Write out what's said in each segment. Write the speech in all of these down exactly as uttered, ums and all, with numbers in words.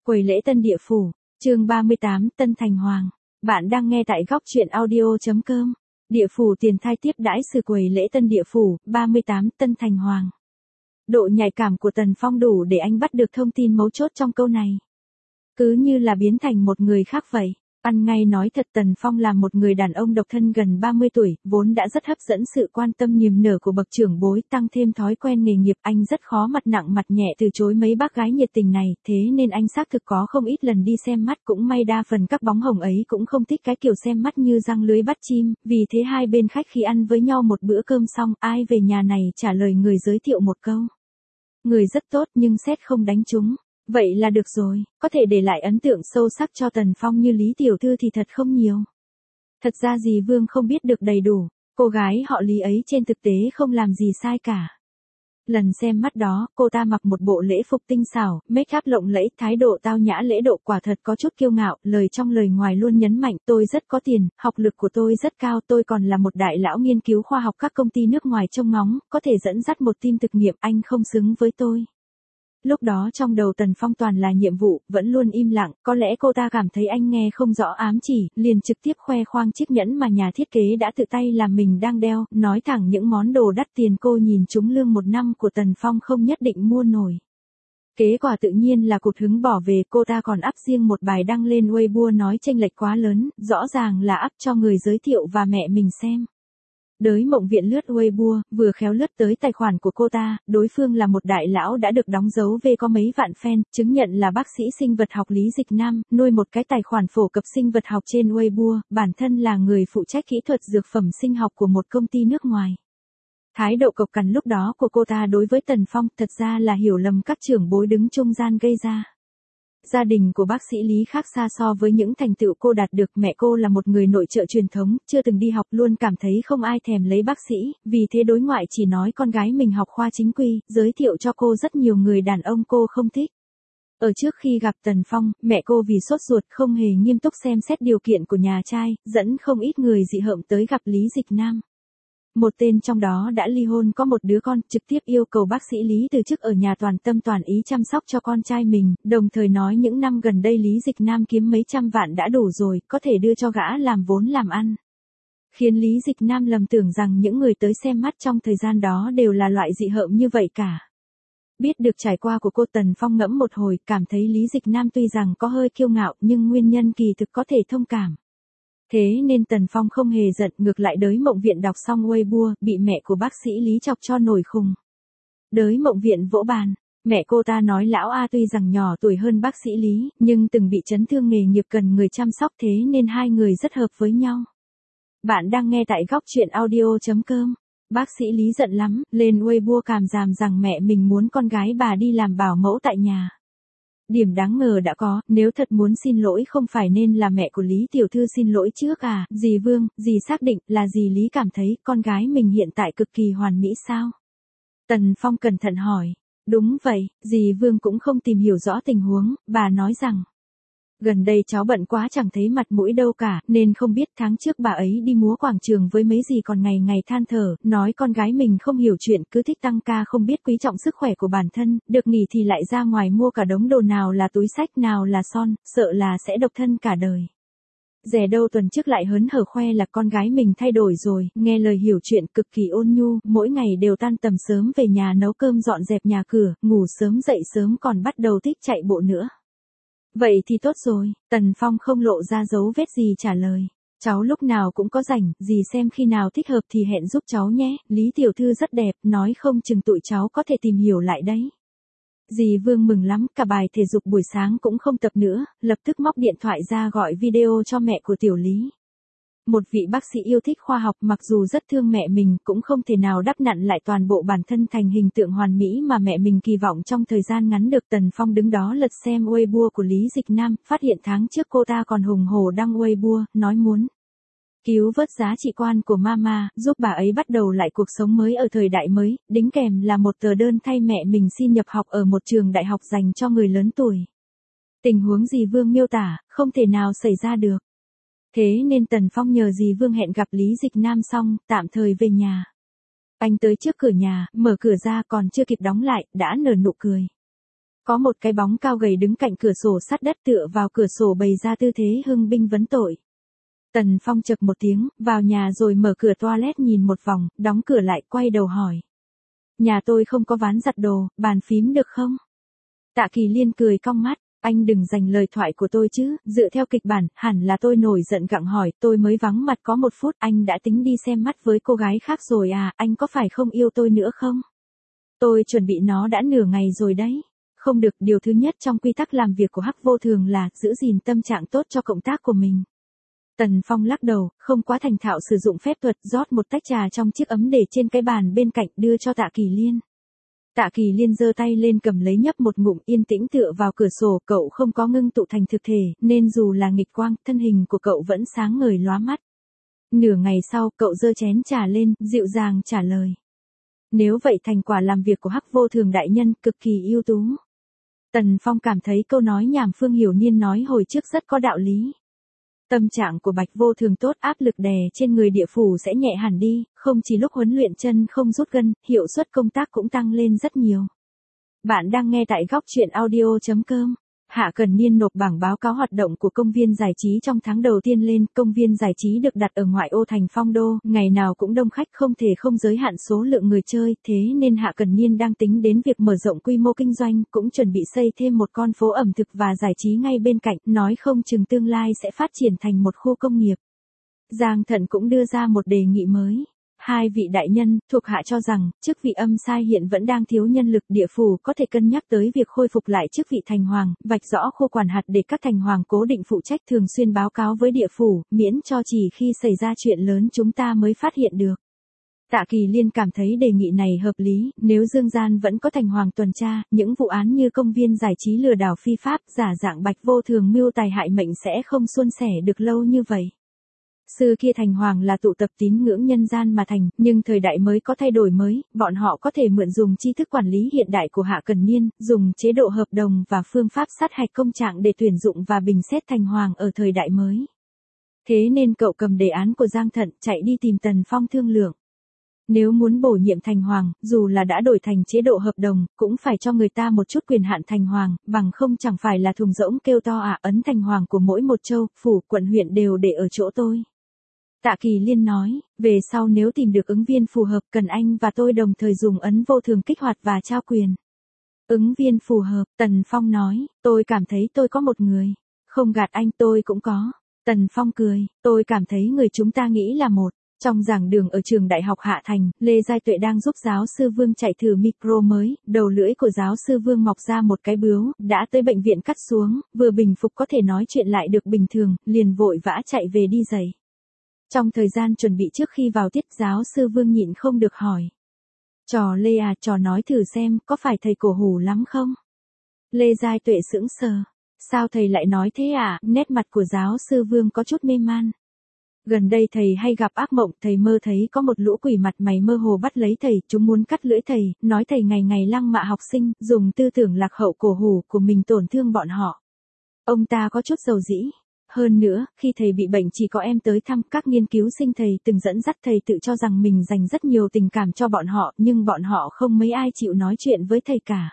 Quầy lễ Tân Địa Phủ, chương ba mươi tám, Tân Thành Hoàng. Bạn đang nghe tại góc truyện audio chấm com. Địa phủ tiền thai tiếp đãi sự quầy lễ Tân Địa Phủ, ba mươi tám, Tân Thành Hoàng. Độ nhạy cảm của Tần Phong đủ để anh bắt được thông tin mấu chốt trong câu này. Cứ như là biến thành một người khác vậy. Ăn ngay nói thật, Tần Phong là một người đàn ông độc thân gần ba mươi tuổi, vốn đã rất hấp dẫn sự quan tâm niềm nở của bậc trưởng bối, tăng thêm thói quen nghề nghiệp, anh rất khó mặt nặng mặt nhẹ từ chối mấy bác gái nhiệt tình này, thế nên anh xác thực có không ít lần đi xem mắt, cũng may đa phần các bóng hồng ấy cũng không thích cái kiểu xem mắt như răng lưới bắt chim, vì thế hai bên khách khi ăn với nhau một bữa cơm xong, ai về nhà này trả lời người giới thiệu một câu. Người rất tốt nhưng xét không đánh trúng. Vậy là được rồi, có thể để lại ấn tượng sâu sắc cho Tần Phong như Lý Tiểu Thư thì thật không nhiều. Thật ra dì Vương không biết được đầy đủ, cô gái họ Lý ấy trên thực tế không làm gì sai cả. Lần xem mắt đó, cô ta mặc một bộ lễ phục tinh xảo, make up lộng lẫy, thái độ tao nhã lễ độ quả thật có chút kiêu ngạo, lời trong lời ngoài luôn nhấn mạnh tôi rất có tiền, học lực của tôi rất cao, tôi còn là một đại lão nghiên cứu khoa học các công ty nước ngoài trông ngóng, có thể dẫn dắt một team thực nghiệm, anh không xứng với tôi. Lúc đó trong đầu Tần Phong toàn là nhiệm vụ, vẫn luôn im lặng, có lẽ cô ta cảm thấy anh nghe không rõ ám chỉ, liền trực tiếp khoe khoang chiếc nhẫn mà nhà thiết kế đã tự tay làm mình đang đeo, nói thẳng những món đồ đắt tiền cô nhìn trúng lương một năm của Tần Phong không nhất định mua nổi. Kết quả tự nhiên là cụt hứng bỏ về, cô ta còn up riêng một bài đăng lên Weibo nói chênh lệch quá lớn, rõ ràng là up cho người giới thiệu và mẹ mình xem. Đới Mộng Viện lướt Weibo, vừa khéo lướt tới tài khoản của cô ta, đối phương là một đại lão đã được đóng dấu về có mấy vạn fan, chứng nhận là bác sĩ sinh vật học Lý Dịch Nam, nuôi một cái tài khoản phổ cập sinh vật học trên Weibo, bản thân là người phụ trách kỹ thuật dược phẩm sinh học của một công ty nước ngoài. Thái độ cộc cằn lúc đó của cô ta đối với Tần Phong thật ra là hiểu lầm các trưởng bối đứng trung gian gây ra. Gia đình của bác sĩ Lý khác xa so với những thành tựu cô đạt được, mẹ cô là một người nội trợ truyền thống, chưa từng đi học, luôn cảm thấy không ai thèm lấy bác sĩ, vì thế đối ngoại chỉ nói con gái mình học khoa chính quy, giới thiệu cho cô rất nhiều người đàn ông cô không thích. Ở trước khi gặp Tần Phong, mẹ cô vì sốt ruột không hề nghiêm túc xem xét điều kiện của nhà trai, dẫn không ít người dị hợm tới gặp Lý Dịch Nam. Một tên trong đó đã ly hôn có một đứa con, trực tiếp yêu cầu bác sĩ Lý từ chức ở nhà toàn tâm toàn ý chăm sóc cho con trai mình, đồng thời nói những năm gần đây Lý Dịch Nam kiếm mấy trăm vạn đã đủ rồi, có thể đưa cho gã làm vốn làm ăn. Khiến Lý Dịch Nam lầm tưởng rằng những người tới xem mắt trong thời gian đó đều là loại dị hợm như vậy cả. Biết được trải qua của cô, Tần Phong ngẫm một hồi, cảm thấy Lý Dịch Nam tuy rằng có hơi kiêu ngạo nhưng nguyên nhân kỳ thực có thể thông cảm. Thế nên Tần Phong không hề giận, ngược lại Đới Mộng Viện đọc xong Weibo, bị mẹ của bác sĩ Lý chọc cho nổi khùng. Đới Mộng Viện vỗ bàn, mẹ cô ta nói lão A tuy rằng nhỏ tuổi hơn bác sĩ Lý, nhưng từng bị chấn thương nghề nghiệp cần người chăm sóc, thế nên hai người rất hợp với nhau. Bạn đang nghe tại góc truyện audio chấm com. Bác sĩ Lý giận lắm, lên Weibo càm ràm rằng mẹ mình muốn con gái bà đi làm bảo mẫu tại nhà. Điểm đáng ngờ đã có, nếu thật muốn xin lỗi không phải nên là mẹ của Lý Tiểu Thư xin lỗi trước à, dì Vương, dì xác định là dì Lý cảm thấy con gái mình hiện tại cực kỳ hoàn mỹ sao? Tần Phong cẩn thận hỏi, đúng vậy, dì Vương cũng không tìm hiểu rõ tình huống, bà nói rằng, gần đây cháu bận quá chẳng thấy mặt mũi đâu cả, nên không biết tháng trước bà ấy đi múa quảng trường với mấy dì còn ngày ngày than thở, nói con gái mình không hiểu chuyện, cứ thích tăng ca không biết quý trọng sức khỏe của bản thân, được nghỉ thì lại ra ngoài mua cả đống đồ nào là túi xách nào là son, sợ là sẽ độc thân cả đời. Dè đâu tuần trước lại hớn hở khoe là con gái mình thay đổi rồi, nghe lời hiểu chuyện cực kỳ ôn nhu, mỗi ngày đều tan tầm sớm về nhà nấu cơm dọn dẹp nhà cửa, ngủ sớm dậy sớm còn bắt đầu thích chạy bộ nữa. Vậy thì tốt rồi, Tần Phong không lộ ra dấu vết gì trả lời. Cháu lúc nào cũng có rảnh, dì xem khi nào thích hợp thì hẹn giúp cháu nhé, Lý Tiểu Thư rất đẹp, nói không chừng tụi cháu có thể tìm hiểu lại đấy. Dì Vương mừng lắm, cả bài thể dục buổi sáng cũng không tập nữa, lập tức móc điện thoại ra gọi video cho mẹ của Tiểu Lý. Một vị bác sĩ yêu thích khoa học mặc dù rất thương mẹ mình cũng không thể nào đắp nặn lại toàn bộ bản thân thành hình tượng hoàn mỹ mà mẹ mình kỳ vọng trong thời gian ngắn được. Tần Phong đứng đó lật xem Weibo của Lý Dịch Nam, phát hiện tháng trước cô ta còn hùng hổ đăng Weibo, nói muốn cứu vớt giá trị quan của mama, giúp bà ấy bắt đầu lại cuộc sống mới ở thời đại mới, đính kèm là một tờ đơn thay mẹ mình xin nhập học ở một trường đại học dành cho người lớn tuổi. Tình huống dì Vương miêu tả, không thể nào xảy ra được. Thế nên Tần Phong nhờ dì Vương hẹn gặp Lý Dịch Nam xong, tạm thời về nhà. Anh tới trước cửa nhà, mở cửa ra còn chưa kịp đóng lại, đã nở nụ cười. Có một cái bóng cao gầy đứng cạnh cửa sổ sát đất tựa vào cửa sổ bày ra tư thế hưng binh vấn tội. Tần Phong chậc một tiếng, vào nhà rồi mở cửa toilet nhìn một vòng, đóng cửa lại quay đầu hỏi. Nhà tôi không có ván giặt đồ, bàn phím được không? Tạ Kỳ Liên cười cong mắt, anh đừng giành lời thoại của tôi chứ, dựa theo kịch bản, hẳn là tôi nổi giận gặng hỏi, tôi mới vắng mặt có một phút, anh đã tính đi xem mắt với cô gái khác rồi à, anh có phải không yêu tôi nữa không? Tôi chuẩn bị nó đã nửa ngày rồi đấy. Không được, điều thứ nhất trong quy tắc làm việc của Hắc Vô Thường là giữ gìn tâm trạng tốt cho cộng tác của mình. Tần Phong lắc đầu, không quá thành thạo sử dụng phép thuật, rót một tách trà trong chiếc ấm để trên cái bàn bên cạnh đưa cho Tạ Kỳ Liên. Tạ Kỳ Liên giơ tay lên cầm lấy nhấp một ngụm, yên tĩnh tựa vào cửa sổ, cậu không có ngưng tụ thành thực thể, nên dù là nghịch quang, thân hình của cậu vẫn sáng ngời lóa mắt. Nửa ngày sau, cậu giơ chén trà lên, dịu dàng trả lời. Nếu vậy thành quả làm việc của Hắc Vô Thường đại nhân cực kỳ ưu tú. Tần Phong cảm thấy câu nói nhảm Phương Hiểu Niên nói hồi trước rất có đạo lý. Tâm trạng của Bạch Vô Thường tốt, áp lực đè trên người địa phủ sẽ nhẹ hẳn đi, không chỉ lúc huấn luyện chân không rút gân, hiệu suất công tác cũng tăng lên rất nhiều. Bạn đang nghe tại góc truyện audio chấm com. Hạ Cần Niên nộp bảng báo cáo hoạt động của công viên giải trí trong tháng đầu tiên lên, công viên giải trí được đặt ở ngoại ô thành Phong Đô, ngày nào cũng đông khách, không thể không giới hạn số lượng người chơi, thế nên Hạ Cần Niên đang tính đến việc mở rộng quy mô kinh doanh, cũng chuẩn bị xây thêm một con phố ẩm thực và giải trí ngay bên cạnh, nói không chừng tương lai sẽ phát triển thành một khu công nghiệp. Giang Thận cũng đưa ra một đề nghị mới. Hai vị đại nhân, thuộc hạ cho rằng, chức vị âm sai hiện vẫn đang thiếu nhân lực, địa phủ có thể cân nhắc tới việc khôi phục lại chức vị thành hoàng, vạch rõ khu quản hạt để các thành hoàng cố định phụ trách, thường xuyên báo cáo với địa phủ, miễn cho chỉ khi xảy ra chuyện lớn chúng ta mới phát hiện được. Tạ Kỳ Liên cảm thấy đề nghị này hợp lý, nếu Dương Gian vẫn có thành hoàng tuần tra, những vụ án như công viên giải trí lừa đảo phi pháp, giả dạng Bạch Vô Thường mưu tài hại mệnh sẽ không suôn sẻ được lâu như vậy. Xưa kia thành hoàng là tụ tập tín ngưỡng nhân gian mà thành, nhưng thời đại mới có thay đổi mới, bọn họ có thể mượn dùng tri thức quản lý hiện đại của Hạ Cần Niên, dùng chế độ hợp đồng và phương pháp sát hạch công trạng để tuyển dụng và bình xét thành hoàng ở thời đại mới. Thế nên cậu cầm đề án của Giang Thận, chạy đi tìm Tần Phong thương lượng. Nếu muốn bổ nhiệm thành hoàng, dù là đã đổi thành chế độ hợp đồng, cũng phải cho người ta một chút quyền hạn thành hoàng, bằng không chẳng phải là thùng rỗng kêu to à, ấn thành hoàng của mỗi một châu, phủ, quận huyện đều để ở chỗ tôi. Tạ Kỳ Liên nói, về sau nếu tìm được ứng viên phù hợp, cần anh và tôi đồng thời dùng ấn vô thường kích hoạt và trao quyền. Ứng viên phù hợp, Tần Phong nói, tôi cảm thấy tôi có một người. Không gạt anh, tôi cũng có. Tần Phong cười, tôi cảm thấy người chúng ta nghĩ là một. Trong giảng đường ở trường đại học Hạ Thành, Lê Giai Tuệ đang giúp giáo sư Vương chạy thử micro mới, đầu lưỡi của giáo sư Vương mọc ra một cái bướu, đã tới bệnh viện cắt xuống, vừa bình phục có thể nói chuyện lại được bình thường, liền vội vã chạy về đi giày. Trong thời gian chuẩn bị trước khi vào tiết, giáo sư Vương nhịn không được hỏi. Trò Lê à, trò nói thử xem, có phải thầy cổ hủ lắm không? Lê Giai Tuệ sững sờ. Sao thầy lại nói thế à? Nét mặt của giáo sư Vương có chút mê man. Gần đây thầy hay gặp ác mộng, thầy mơ thấy có một lũ quỷ mặt mày mơ hồ bắt lấy thầy, chúng muốn cắt lưỡi thầy, nói thầy ngày ngày lăng mạ học sinh, dùng tư tưởng lạc hậu cổ hủ của mình tổn thương bọn họ. Ông ta có chút dầu dĩ. Hơn nữa, khi thầy bị bệnh chỉ có em tới thăm, các nghiên cứu sinh thầy từng dẫn dắt thầy tự cho rằng mình dành rất nhiều tình cảm cho bọn họ, nhưng bọn họ không mấy ai chịu nói chuyện với thầy cả.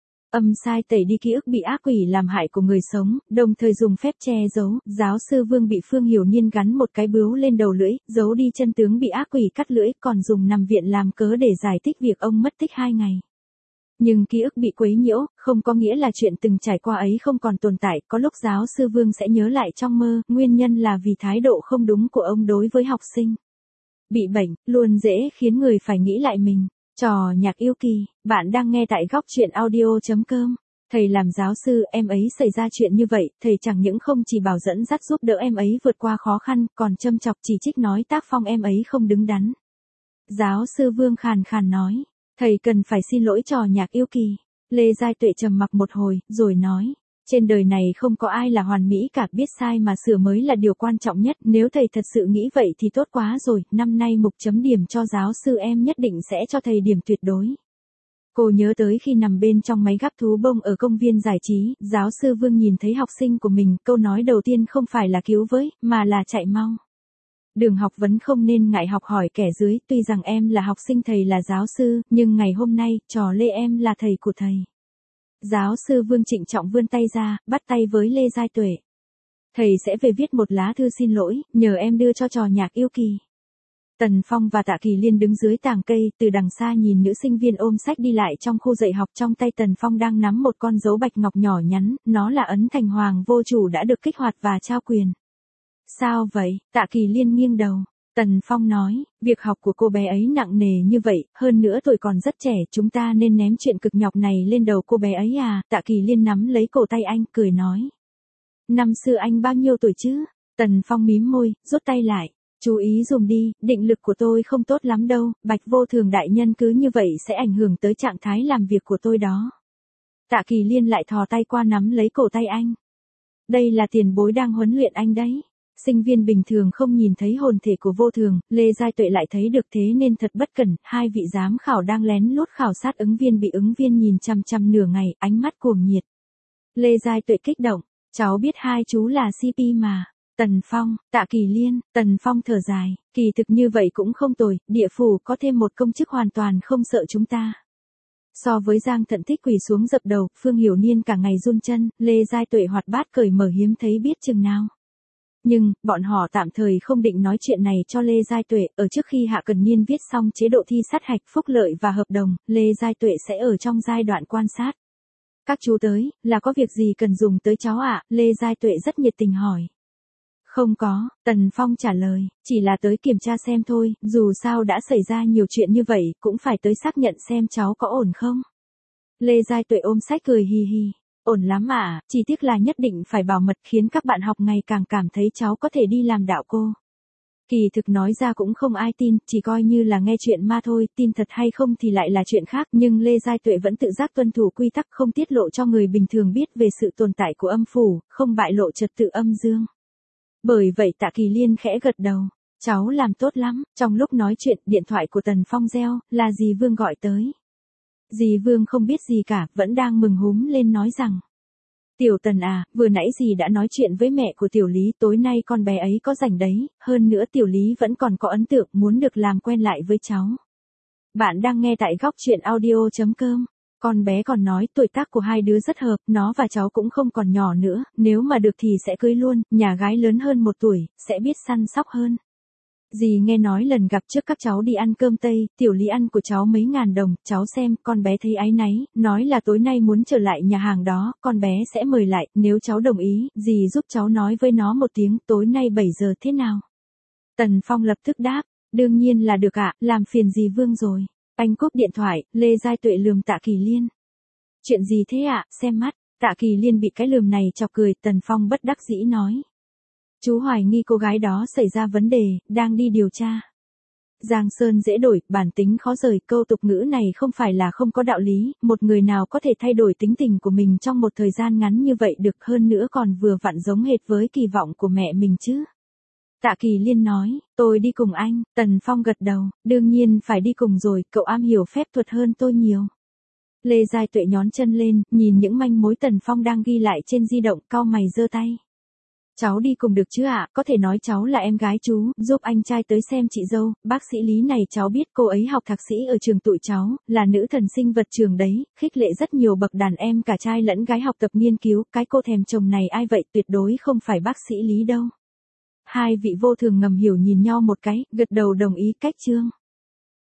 Âm sai tẩy đi ký ức bị ác quỷ làm hại của người sống, đồng thời dùng phép che giấu, giáo sư Vương bị Phương Hiểu Niên gắn một cái bướu lên đầu lưỡi, giấu đi chân tướng bị ác quỷ cắt lưỡi, còn dùng nằm viện làm cớ để giải thích việc ông mất tích hai ngày. Nhưng ký ức bị quấy nhiễu, không có nghĩa là chuyện từng trải qua ấy không còn tồn tại, có lúc giáo sư Vương sẽ nhớ lại trong mơ, nguyên nhân là vì thái độ không đúng của ông đối với học sinh. Bị bệnh, luôn dễ khiến người phải nghĩ lại mình. Trò nhạc yêu kỳ, bạn đang nghe tại góc truyện audio chấm com. Thầy làm giáo sư, em ấy xảy ra chuyện như vậy, thầy chẳng những không chỉ bảo dẫn dắt giúp đỡ em ấy vượt qua khó khăn, còn châm chọc chỉ trích nói tác phong em ấy không đứng đắn. Giáo sư Vương khàn khàn nói, thầy cần phải xin lỗi trò nhạc yêu kỳ. Lê Giai Tuệ trầm mặc một hồi, rồi nói, trên đời này không có ai là hoàn mỹ cả, biết sai mà sửa mới là điều quan trọng nhất, nếu thầy thật sự nghĩ vậy thì tốt quá rồi, năm nay mục chấm điểm cho giáo sư em nhất định sẽ cho thầy điểm tuyệt đối. Cô nhớ tới khi nằm bên trong máy gắp thú bông ở công viên giải trí, giáo sư Vương nhìn thấy học sinh của mình, câu nói đầu tiên không phải là cứu với, mà là chạy mau. Đường học vấn không nên ngại học hỏi kẻ dưới, tuy rằng em là học sinh thầy là giáo sư, nhưng ngày hôm nay, trò Lê em là thầy của thầy. Giáo sư Vương trịnh trọng vươn tay ra, bắt tay với Lê Giai Tuệ. Thầy sẽ về viết một lá thư xin lỗi, nhờ em đưa cho trò nhạc yêu kỳ. Tần Phong và Tạ Kỳ Liên đứng dưới tàng cây, từ đằng xa nhìn nữ sinh viên ôm sách đi lại trong khu dạy học, trong tay Tần Phong đang nắm một con dấu bạch ngọc nhỏ nhắn, nó là ấn thành hoàng vô chủ đã được kích hoạt và trao quyền. Sao vậy? Tạ Kỳ Liên nghiêng đầu. Tần Phong nói, việc học của cô bé ấy nặng nề như vậy, hơn nữa tuổi còn rất trẻ, chúng ta nên ném chuyện cực nhọc này lên đầu cô bé ấy à? Tạ Kỳ Liên nắm lấy cổ tay anh, cười nói. Năm xưa anh bao nhiêu tuổi chứ? Tần Phong mím môi, rút tay lại. Chú ý dùm đi, định lực của tôi không tốt lắm đâu, Bạch Vô Thường đại nhân cứ như vậy sẽ ảnh hưởng tới trạng thái làm việc của tôi đó. Tạ Kỳ Liên lại thò tay qua nắm lấy cổ tay anh. Đây là tiền bối đang huấn luyện anh đấy. Sinh viên bình thường không nhìn thấy hồn thể của Vô Thường, Lê Giai Tuệ lại thấy được, thế nên thật bất cẩn, hai vị giám khảo đang lén lút khảo sát ứng viên bị ứng viên nhìn chằm chằm nửa ngày, ánh mắt cuồng nhiệt. Lê Giai Tuệ kích động, cháu biết hai chú là xê pê mà. Tần Phong, Tạ Kỳ Liên, Tần Phong thở dài, kỳ thực như vậy cũng không tồi, địa phủ có thêm một công chức hoàn toàn không sợ chúng ta. So với Giang Thận Thích quỳ xuống dập đầu, Phương Hiểu Niên cả ngày run chân, Lê Giai Tuệ hoạt bát cởi mở hiếm thấy biết chừng nào. Nhưng, bọn họ tạm thời không định nói chuyện này cho Lê Giai Tuệ, ở trước khi Hạ Cần Niên viết xong chế độ thi sát hạch, phúc lợi và hợp đồng, Lê Giai Tuệ sẽ ở trong giai đoạn quan sát. Các chú tới, là có việc gì cần dùng tới cháu ạ? Lê Giai Tuệ rất nhiệt tình hỏi. Không có, Tần Phong trả lời, chỉ là tới kiểm tra xem thôi, dù sao đã xảy ra nhiều chuyện như vậy, cũng phải tới xác nhận xem cháu có ổn không. Lê Giai Tuệ ôm sách cười hì hì, ổn lắm ạ, chỉ tiếc là nhất định phải bảo mật khiến các bạn học ngày càng cảm thấy cháu có thể đi làm đạo cô. Kỳ thực nói ra cũng không ai tin, chỉ coi như là nghe chuyện ma thôi, tin thật hay không thì lại là chuyện khác, nhưng Lê Giai Tuệ vẫn tự giác tuân thủ quy tắc không tiết lộ cho người bình thường biết về sự tồn tại của âm phủ, không bại lộ trật tự âm dương. Bởi vậy Tạ Kỳ Liên khẽ gật đầu, cháu làm tốt lắm. Trong lúc nói chuyện, điện thoại của Tần Phong reo, là dì Vương gọi tới. Dì Vương không biết gì cả, vẫn đang mừng húm lên nói rằng. Tiểu Tần à, vừa nãy dì đã nói chuyện với mẹ của Tiểu Lý, tối nay con bé ấy có rảnh đấy, hơn nữa Tiểu Lý vẫn còn có ấn tượng muốn được làm quen lại với cháu. Bạn đang nghe tại góc truyện audio chấm com. Con bé còn nói tuổi tác của hai đứa rất hợp, nó và cháu cũng không còn nhỏ nữa, nếu mà được thì sẽ cưới luôn, nhà gái lớn hơn một tuổi, sẽ biết săn sóc hơn. Dì nghe nói lần gặp trước các cháu đi ăn cơm Tây, Tiểu Lý ăn của cháu mấy ngàn đồng, cháu xem, con bé thấy áy náy, nói là tối nay muốn trở lại nhà hàng đó, con bé sẽ mời lại, nếu cháu đồng ý, dì giúp cháu nói với nó một tiếng, tối nay bảy giờ thế nào? Tần Phong lập tức đáp, đương nhiên là được ạ, làm phiền dì Vương rồi. Anh cúp điện thoại, Lê Giai Tuệ lườm Tạ Kỳ Liên. Chuyện gì thế ạ, xem mắt, Tạ Kỳ Liên bị cái lườm này chọc cười, Tần Phong bất đắc dĩ nói. Chú hoài nghi cô gái đó xảy ra vấn đề, đang đi điều tra. Giang sơn dễ đổi, bản tính khó rời, câu tục ngữ này không phải là không có đạo lý, một người nào có thể thay đổi tính tình của mình trong một thời gian ngắn như vậy được, hơn nữa còn vừa vặn giống hệt với kỳ vọng của mẹ mình chứ. Tạ Kỳ Liên nói, tôi đi cùng anh. Tần Phong gật đầu, đương nhiên phải đi cùng rồi, cậu am hiểu phép thuật hơn tôi nhiều. Lê Giai Tuệ nhón chân lên, nhìn những manh mối Tần Phong đang ghi lại trên di động, cau mày giơ tay. Cháu đi cùng được chứ ạ, có thể nói cháu là em gái chú, giúp anh trai tới xem chị dâu, bác sĩ Lý này cháu biết cô ấy học thạc sĩ ở trường tụi cháu, là nữ thần sinh vật trường đấy, khích lệ rất nhiều bậc đàn em cả trai lẫn gái học tập nghiên cứu, cái cô thèm chồng này ai vậy, tuyệt đối không phải bác sĩ Lý đâu. Hai vị Vô Thường ngầm hiểu nhìn nhau một cái, gật đầu đồng ý cách chương.